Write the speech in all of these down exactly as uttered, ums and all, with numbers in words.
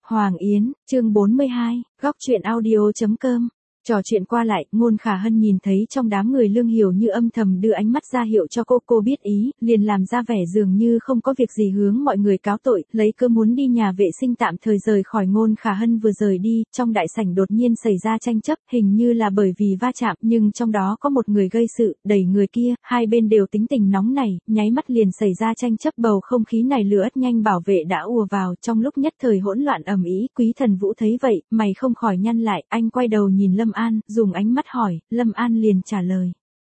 Hoàng Yến, chương bốn mươi hai, góc truyện audio.com. Trò chuyện qua lại, Ngôn Khả Hân nhìn thấy trong đám người Lương Hiểu Như âm thầm đưa ánh mắt ra hiệu cho cô, cô biết ý, liền làm ra vẻ dường như không có việc gì hướng mọi người cáo tội, lấy cơ muốn đi nhà vệ sinh tạm thời rời khỏi. Ngôn Khả Hân vừa rời đi, trong đại sảnh đột nhiên xảy ra tranh chấp, hình như là bởi vì va chạm, nhưng trong đó có một người gây sự, đẩy người kia, hai bên đều tính tình nóng nảy, nháy mắt liền xảy ra tranh chấp, bầu không khí này lửa nhanh bảo vệ đã ùa vào, trong lúc nhất thời hỗn loạn ầm ĩ. Quý Thần Vũ thấy vậy, mày không khỏi nhăn lại, anh quay đầu nhìn Lâm An, dùng ánh mắt hỏi, Lâm An liền trả lời.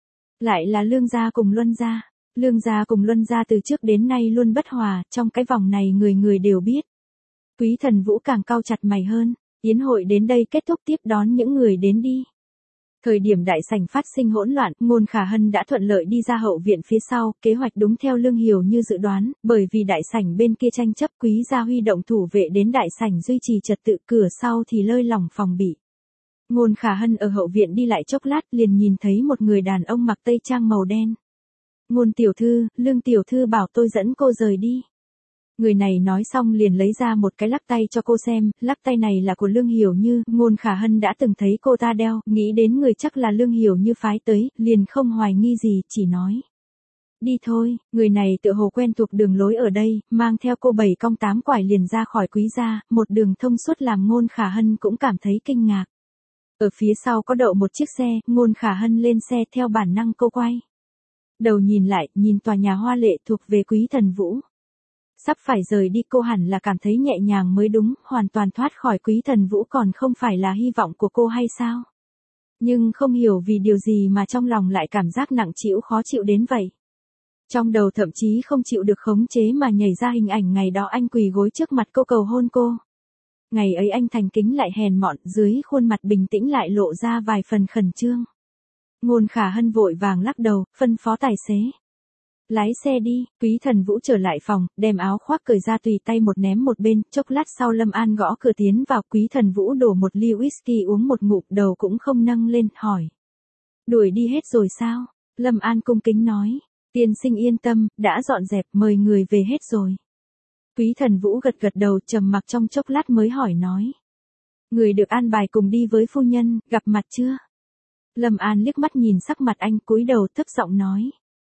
Lại là Lương gia cùng Luân gia. Lương gia cùng Luân gia từ trước đến nay luôn bất hòa, trong cái vòng này người người đều biết. Quý Thần Vũ càng cau chặt mày hơn, yến hội đến đây kết thúc, tiếp đón những người đến đi. Thời điểm đại sảnh phát sinh hỗn loạn, Ngôn Khả Hân đã thuận lợi đi ra hậu viện phía sau, kế hoạch đúng theo Lương Hiểu Như dự đoán, bởi vì đại sảnh bên kia tranh chấp, Quý gia huy động thủ vệ đến đại sảnh duy trì trật tự, cửa sau thì lơi lỏng phòng bị. Ngôn Khả Hân ở hậu viện đi lại chốc lát liền nhìn thấy một người đàn ông mặc tây trang màu đen. Ngôn tiểu thư, Lương tiểu thư bảo tôi dẫn cô rời đi. Người này nói xong liền lấy ra một cái lắc tay cho cô xem, lắc tay này là của Lương Hiểu Như, Ngôn Khả Hân đã từng thấy cô ta đeo, nghĩ đến người chắc là Lương Hiểu Như phái tới, liền không hoài nghi gì, chỉ nói. Đi thôi, người này tựa hồ quen thuộc đường lối ở đây, mang theo cô bảy cong tám quải liền ra khỏi Quý gia, một đường thông suốt làm Ngôn Khả Hân cũng cảm thấy kinh ngạc. Ở phía sau có đậu một chiếc xe, Ngôn Khả Hân lên xe theo bản năng cô quay. Đầu nhìn lại, nhìn tòa nhà hoa lệ thuộc về Quý Thần Vũ. Sắp phải rời đi cô hẳn là cảm thấy nhẹ nhàng mới đúng, hoàn toàn thoát khỏi Quý Thần Vũ còn không phải là hy vọng của cô hay sao? Nhưng không hiểu vì điều gì mà trong lòng lại cảm giác nặng trĩu khó chịu đến vậy. Trong đầu thậm chí không chịu được khống chế mà nhảy ra hình ảnh ngày đó anh quỳ gối trước mặt cô cầu hôn cô. Ngày ấy anh thành kính lại hèn mọn, dưới khuôn mặt bình tĩnh lại lộ ra vài phần khẩn trương. Ngôn Khả Hân vội vàng lắc đầu, phân phó tài xế. Lái xe đi. Quý Thần Vũ trở lại phòng, đem áo khoác cởi ra tùy tay một ném một bên, chốc lát sau Lâm An gõ cửa tiến vào. Quý Thần Vũ đổ một ly whisky uống một ngụm, đầu cũng không nâng lên, hỏi. Đuổi đi hết rồi sao? Lâm An cung kính nói. Tiên sinh yên tâm, đã dọn dẹp, mời người về hết rồi. Quý Thần Vũ gật gật đầu, trầm mặc trong chốc lát mới hỏi nói. Người được an bài cùng đi với phu nhân, gặp mặt chưa? Lâm An liếc mắt nhìn sắc mặt anh, cúi đầu thấp giọng nói.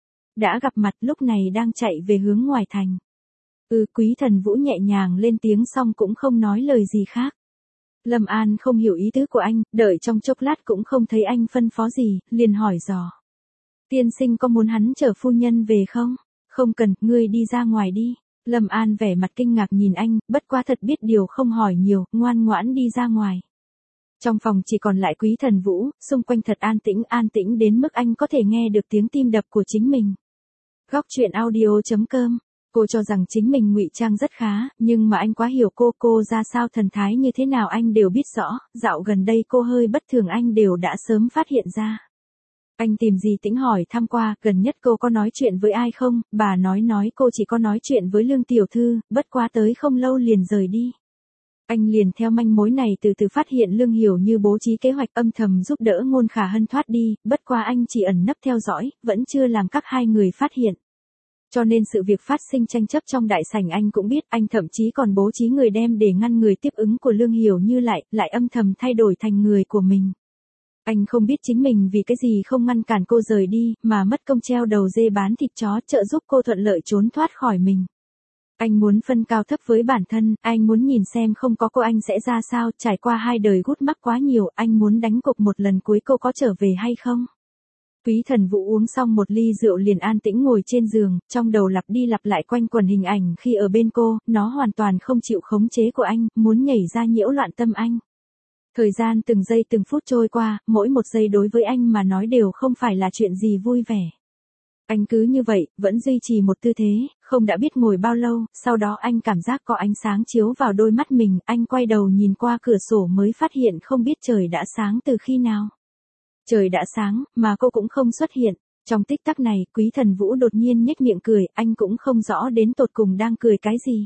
Đã gặp mặt, lúc này đang chạy về hướng ngoài thành. Ừ, Quý Thần Vũ nhẹ nhàng lên tiếng xong cũng không nói lời gì khác. Lâm An không hiểu ý tứ của anh, đợi trong chốc lát cũng không thấy anh phân phó gì, liền hỏi dò. Tiên sinh có muốn hắn chở phu nhân về không? Không cần, ngươi đi ra ngoài đi. Lâm An vẻ mặt kinh ngạc nhìn anh, bất quá thật biết điều không hỏi nhiều, ngoan ngoãn đi ra ngoài. Trong phòng chỉ còn lại Quý Thần Vũ, xung quanh thật an tĩnh, an tĩnh đến mức anh có thể nghe được tiếng tim đập của chính mình. Góc truyện audio.com. Cô cho rằng chính mình ngụy trang rất khá, nhưng mà anh quá hiểu cô, cô ra sao thần thái như thế nào anh đều biết rõ, dạo gần đây cô hơi bất thường anh đều đã sớm phát hiện ra. Anh tìm gì tĩnh hỏi thăm qua, gần nhất cô có nói chuyện với ai không, bà nói nói cô chỉ có nói chuyện với Lương tiểu thư, bất quá tới không lâu liền rời đi. Anh liền theo manh mối này từ từ phát hiện Lương Hiểu Như bố trí kế hoạch âm thầm giúp đỡ Ngôn Khả Hân thoát đi, bất quá anh chỉ ẩn nấp theo dõi, vẫn chưa làm các hai người phát hiện. Cho nên sự việc phát sinh tranh chấp trong đại sảnh anh cũng biết, anh thậm chí còn bố trí người đem để ngăn người tiếp ứng của Lương Hiểu Như lại, lại âm thầm thay đổi thành người của mình. Anh không biết chính mình vì cái gì không ngăn cản cô rời đi, mà mất công treo đầu dê bán thịt chó, trợ giúp cô thuận lợi trốn thoát khỏi mình. Anh muốn phân cao thấp với bản thân, anh muốn nhìn xem không có cô anh sẽ ra sao, trải qua hai đời gút mắc quá nhiều, anh muốn đánh cục một lần cuối cô có trở về hay không. Quý Thần Vũ uống xong một ly rượu liền an tĩnh ngồi trên giường, trong đầu lặp đi lặp lại quanh quẩn hình ảnh khi ở bên cô, nó hoàn toàn không chịu khống chế của anh, muốn nhảy ra nhiễu loạn tâm anh. Thời gian từng giây từng phút trôi qua, mỗi một giây đối với anh mà nói đều không phải là chuyện gì vui vẻ. Anh cứ như vậy, vẫn duy trì một tư thế, không đã biết ngồi bao lâu, sau đó anh cảm giác có ánh sáng chiếu vào đôi mắt mình, anh quay đầu nhìn qua cửa sổ mới phát hiện không biết trời đã sáng từ khi nào. Trời đã sáng, mà cô cũng không xuất hiện. Trong tích tắc này, Quý Thần Vũ đột nhiên nhếch miệng cười, anh cũng không rõ đến tột cùng đang cười cái gì.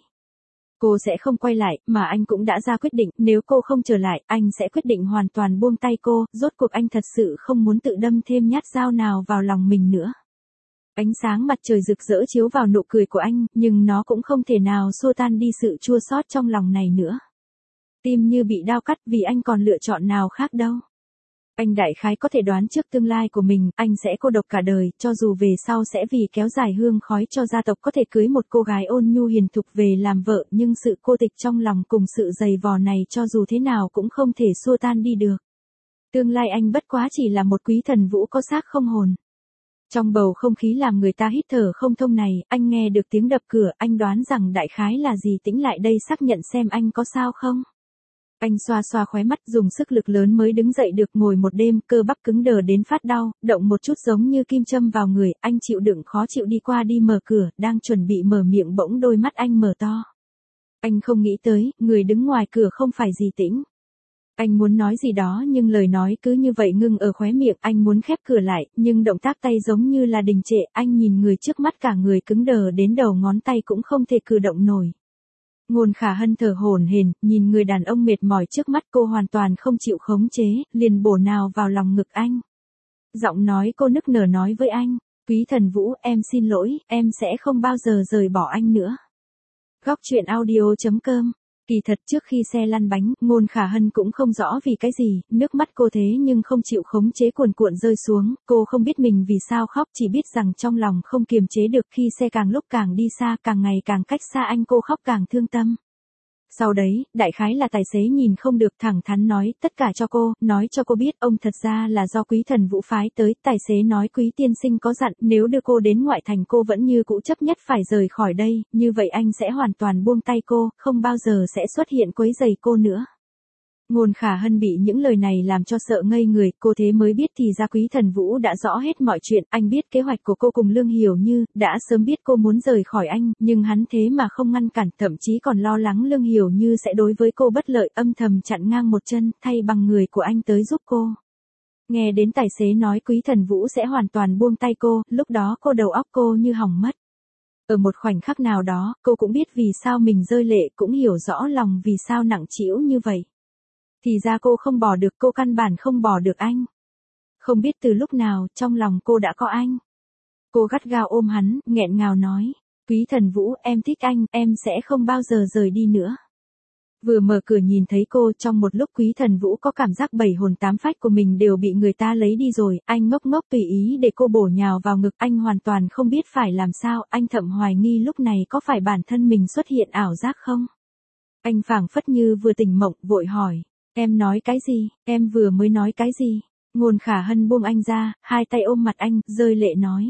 Cô sẽ không quay lại, mà anh cũng đã ra quyết định, nếu cô không trở lại, anh sẽ quyết định hoàn toàn buông tay cô, rốt cuộc anh thật sự không muốn tự đâm thêm nhát dao nào vào lòng mình nữa. Ánh sáng mặt trời rực rỡ chiếu vào nụ cười của anh, nhưng nó cũng không thể nào xua tan đi sự chua xót trong lòng này nữa. Tim như bị đao cắt vì anh còn lựa chọn nào khác đâu. Anh đại khái có thể đoán trước tương lai của mình, anh sẽ cô độc cả đời, cho dù về sau sẽ vì kéo dài hương khói cho gia tộc có thể cưới một cô gái ôn nhu hiền thục về làm vợ, nhưng sự cô tịch trong lòng cùng sự dày vò này cho dù thế nào cũng không thể xua tan đi được. Tương lai anh bất quá chỉ là một Quý Thần Vũ có xác không hồn. Trong bầu không khí làm người ta hít thở không thông này, anh nghe được tiếng đập cửa, anh đoán rằng đại khái là gì Tĩnh lại đây xác nhận xem anh có sao không. Anh xoa xoa khóe mắt dùng sức lực lớn mới đứng dậy được, ngồi một đêm, cơ bắp cứng đờ đến phát đau, động một chút giống như kim châm vào người, anh chịu đựng khó chịu đi qua đi mở cửa, đang chuẩn bị mở miệng bỗng đôi mắt anh mở to. Anh không nghĩ tới, người đứng ngoài cửa không phải gì Tĩnh. Anh muốn nói gì đó nhưng lời nói cứ như vậy ngưng ở khóe miệng, anh muốn khép cửa lại, nhưng động tác tay giống như là đình trệ, anh nhìn người trước mắt cả người cứng đờ đến đầu ngón tay cũng không thể cử động nổi. Ngôn Khả Hân thở hổn hển, nhìn người đàn ông mệt mỏi trước mắt, cô hoàn toàn không chịu khống chế, liền bổ nhào vào lòng ngực anh. Giọng nói cô nức nở nói với anh, Quý Thần Vũ, em xin lỗi, em sẽ không bao giờ rời bỏ anh nữa. Góc truyện audio chấm com. Kỳ thật trước khi xe lăn bánh, Ngôn Khả Hân cũng không rõ vì cái gì, nước mắt cô thế nhưng không chịu khống chế cuồn cuộn rơi xuống, cô không biết mình vì sao khóc, chỉ biết rằng trong lòng không kiềm chế được, khi xe càng lúc càng đi xa, càng ngày càng cách xa anh, cô khóc càng thương tâm. Sau đấy, đại khái là tài xế nhìn không được, thẳng thắn nói tất cả cho cô, nói cho cô biết ông thật ra là do Quý Thần Vũ phái tới. Tài xế nói Quý tiên sinh có dặn nếu đưa cô đến ngoại thành cô vẫn như cũ chấp nhất phải rời khỏi đây, như vậy anh sẽ hoàn toàn buông tay cô, không bao giờ sẽ xuất hiện quấy rầy cô nữa. Ngôn Khả Hân bị những lời này làm cho sợ ngây người, cô thế mới biết thì ra Quý Thần Vũ đã rõ hết mọi chuyện, anh biết kế hoạch của cô cùng Lương Hiểu Như, đã sớm biết cô muốn rời khỏi anh, nhưng hắn thế mà không ngăn cản, thậm chí còn lo lắng Lương Hiểu Như sẽ đối với cô bất lợi, âm thầm chặn ngang một chân, thay bằng người của anh tới giúp cô. Nghe đến tài xế nói Quý Thần Vũ sẽ hoàn toàn buông tay cô, lúc đó cô đầu óc cô như hỏng mất. Ở một khoảnh khắc nào đó, cô cũng biết vì sao mình rơi lệ, cũng hiểu rõ lòng vì sao nặng trĩu như vậy. Thì ra cô không bỏ được, cô căn bản không bỏ được anh. Không biết từ lúc nào, trong lòng cô đã có anh. Cô gắt gao ôm hắn, nghẹn ngào nói, Quý Thần Vũ, em thích anh, em sẽ không bao giờ rời đi nữa. Vừa mở cửa nhìn thấy cô, trong một lúc Quý Thần Vũ có cảm giác bảy hồn tám phách của mình đều bị người ta lấy đi rồi, anh ngốc ngốc tùy ý để cô bổ nhào vào ngực, anh hoàn toàn không biết phải làm sao, anh thậm hoài nghi lúc này có phải bản thân mình xuất hiện ảo giác không. Anh phảng phất như vừa tỉnh mộng, vội hỏi. Em nói cái gì, em vừa mới nói cái gì? Ngôn Khả Hân buông anh ra, hai tay ôm mặt anh, rơi lệ nói.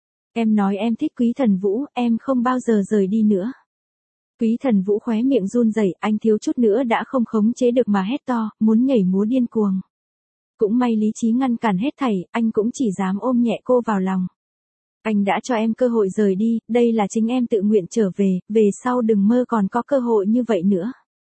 Em nói em thích Quý Thần Vũ, em không bao giờ rời đi nữa. Quý Thần Vũ khóe miệng run rẩy, anh thiếu chút nữa đã không khống chế được mà hét to, muốn nhảy múa điên cuồng. Cũng may lý trí ngăn cản hết thảy, anh cũng chỉ dám ôm nhẹ cô vào lòng. Anh đã cho em cơ hội rời đi, đây là chính em tự nguyện trở về, về sau đừng mơ còn có cơ hội như vậy nữa.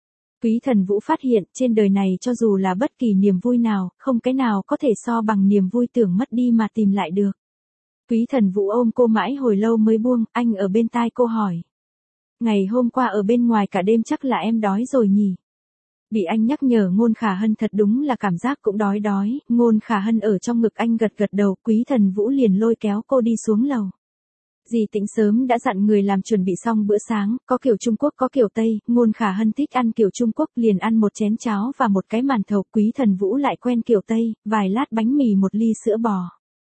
Quý Thần Vũ phát hiện, trên đời này cho dù là bất kỳ niềm vui nào, không cái nào có thể so bằng niềm vui tưởng mất đi mà tìm lại được. Quý Thần Vũ ôm cô mãi hồi lâu mới buông, anh ở bên tai cô hỏi. Ngày hôm qua ở bên ngoài cả đêm chắc là em đói rồi nhỉ? Bị anh nhắc nhở Ngôn Khả Hân thật đúng là cảm giác cũng đói đói, Ngôn Khả Hân ở trong ngực anh gật gật đầu, Quý Thần Vũ liền lôi kéo cô đi xuống lầu. Dì Tĩnh sớm đã dặn người làm chuẩn bị xong bữa sáng, có kiểu Trung Quốc có kiểu Tây, Ngôn Khả Hân thích ăn kiểu Trung Quốc liền ăn một chén cháo và một cái màn thầu, Quý Thần Vũ lại quen kiểu Tây, vài lát bánh mì một ly sữa bò.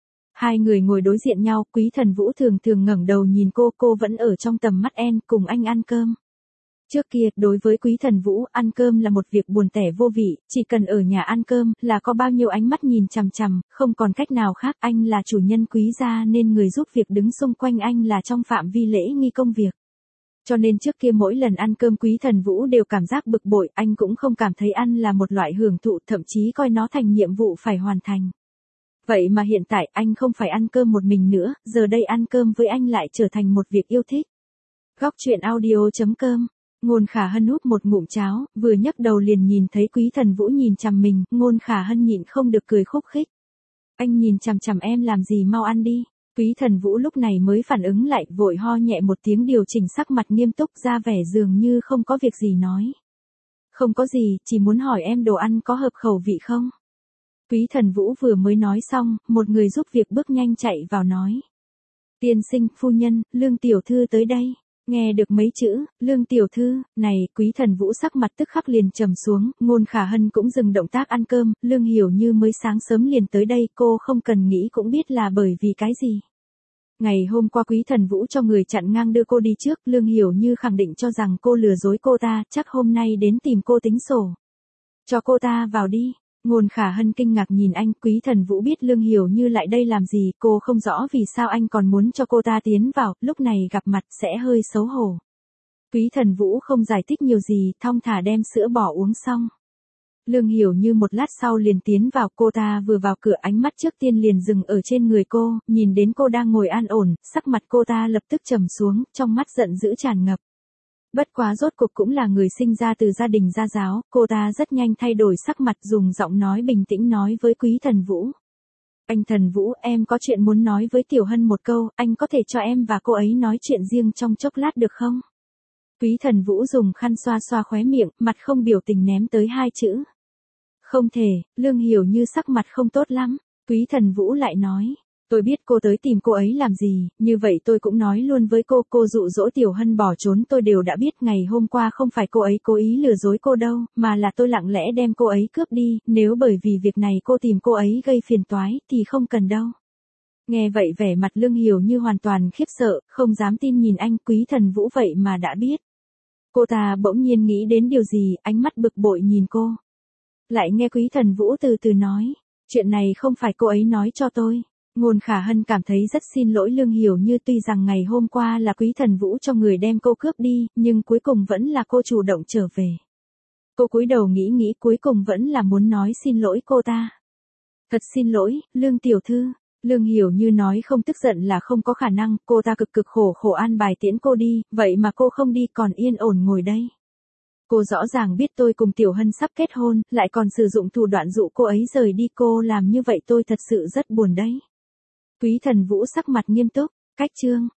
Hai người ngồi đối diện nhau, Quý Thần Vũ thường thường ngẩng đầu nhìn cô, cô vẫn ở trong tầm mắt en, cùng anh ăn cơm. Trước kia, đối với Quý Thần Vũ, ăn cơm là một việc buồn tẻ vô vị, chỉ cần ở nhà ăn cơm, là có bao nhiêu ánh mắt nhìn chằm chằm, không còn cách nào khác, anh là chủ nhân Quý gia nên người giúp việc đứng xung quanh anh là trong phạm vi lễ nghi công việc. Cho nên trước kia mỗi lần ăn cơm Quý Thần Vũ đều cảm giác bực bội, anh cũng không cảm thấy ăn là một loại hưởng thụ, thậm chí coi nó thành nhiệm vụ phải hoàn thành. Vậy mà hiện tại anh không phải ăn cơm một mình nữa, giờ đây ăn cơm với anh lại trở thành một việc yêu thích. Góc truyện audio chấm com. Ngôn Khả Hân húp một ngụm cháo, vừa nhấc đầu liền nhìn thấy Quý Thần Vũ nhìn chằm mình, Ngôn Khả Hân nhịn không được cười khúc khích. Anh nhìn chằm chằm em làm gì, mau ăn đi. Quý Thần Vũ lúc này mới phản ứng lại, vội ho nhẹ một tiếng điều chỉnh sắc mặt nghiêm túc ra vẻ dường như không có việc gì nói. Không có gì, chỉ muốn hỏi em đồ ăn có hợp khẩu vị không? Quý Thần Vũ vừa mới nói xong, một người giúp việc bước nhanh chạy vào nói. Tiên sinh, phu nhân, Lương tiểu thư tới đây. Nghe được mấy chữ, Lương tiểu thư, này, Quý Thần Vũ sắc mặt tức khắc liền trầm xuống, Ngôn Khả Hân cũng dừng động tác ăn cơm, Lương Hiểu Như mới sáng sớm liền tới đây, cô không cần nghĩ cũng biết là bởi vì cái gì. Ngày hôm qua Quý Thần Vũ cho người chặn ngang đưa cô đi trước, Lương Hiểu Như khẳng định cho rằng cô lừa dối cô ta, chắc hôm nay đến tìm cô tính sổ. Cho cô ta vào đi. Ngôn Khả Hân kinh ngạc nhìn anh, Quý Thần Vũ biết Lương Hiểu Như lại đây làm gì, cô không rõ vì sao anh còn muốn cho cô ta tiến vào, lúc này gặp mặt sẽ hơi xấu hổ. Quý Thần Vũ không giải thích nhiều gì, thong thả đem sữa bò uống xong. Lương Hiểu Như một lát sau liền tiến vào, cô ta vừa vào cửa ánh mắt trước tiên liền dừng ở trên người cô, nhìn đến cô đang ngồi an ổn, sắc mặt cô ta lập tức trầm xuống, trong mắt giận dữ tràn ngập. Bất quá rốt cuộc cũng là người sinh ra từ gia đình gia giáo, cô ta rất nhanh thay đổi sắc mặt dùng giọng nói bình tĩnh nói với Quý Thần Vũ. Anh Thần Vũ, em có chuyện muốn nói với Tiểu Hân một câu, anh có thể cho em và cô ấy nói chuyện riêng trong chốc lát được không? Quý Thần Vũ dùng khăn xoa xoa khóe miệng, mặt không biểu tình ném tới hai chữ. Không thể, Lương Hiểu Như sắc mặt không tốt lắm, Quý Thần Vũ lại nói. Tôi biết cô tới tìm cô ấy làm gì, như vậy tôi cũng nói luôn với cô, cô dụ dỗ Tiểu Hân bỏ trốn tôi đều đã biết, ngày hôm qua không phải cô ấy cố ý lừa dối cô đâu, mà là tôi lặng lẽ đem cô ấy cướp đi, nếu bởi vì việc này cô tìm cô ấy gây phiền toái, thì không cần đâu. Nghe vậy vẻ mặt Lương Hiểu Như hoàn toàn khiếp sợ, không dám tin nhìn anh, Quý Thần Vũ vậy mà đã biết. Cô ta bỗng nhiên nghĩ đến điều gì, ánh mắt bực bội nhìn cô. Lại nghe Quý Thần Vũ từ từ nói, chuyện này không phải cô ấy nói cho tôi. Ngôn Khả Hân cảm thấy rất xin lỗi Lương Hiểu Như, tuy rằng ngày hôm qua là Quý Thần Vũ cho người đem cô cướp đi, nhưng cuối cùng vẫn là cô chủ động trở về. Cô cúi đầu nghĩ nghĩ cuối cùng vẫn là muốn nói xin lỗi cô ta. Thật xin lỗi, Lương tiểu thư. Lương Hiểu Như nói không tức giận là không có khả năng, cô ta cực cực khổ khổ an bài tiễn cô đi, vậy mà cô không đi còn yên ổn ngồi đây. Cô rõ ràng biết tôi cùng Tiểu Hân sắp kết hôn, lại còn sử dụng thủ đoạn dụ cô ấy rời đi, cô làm như vậy tôi thật sự rất buồn đấy. Quý Thần Vũ sắc mặt nghiêm túc, cách chương.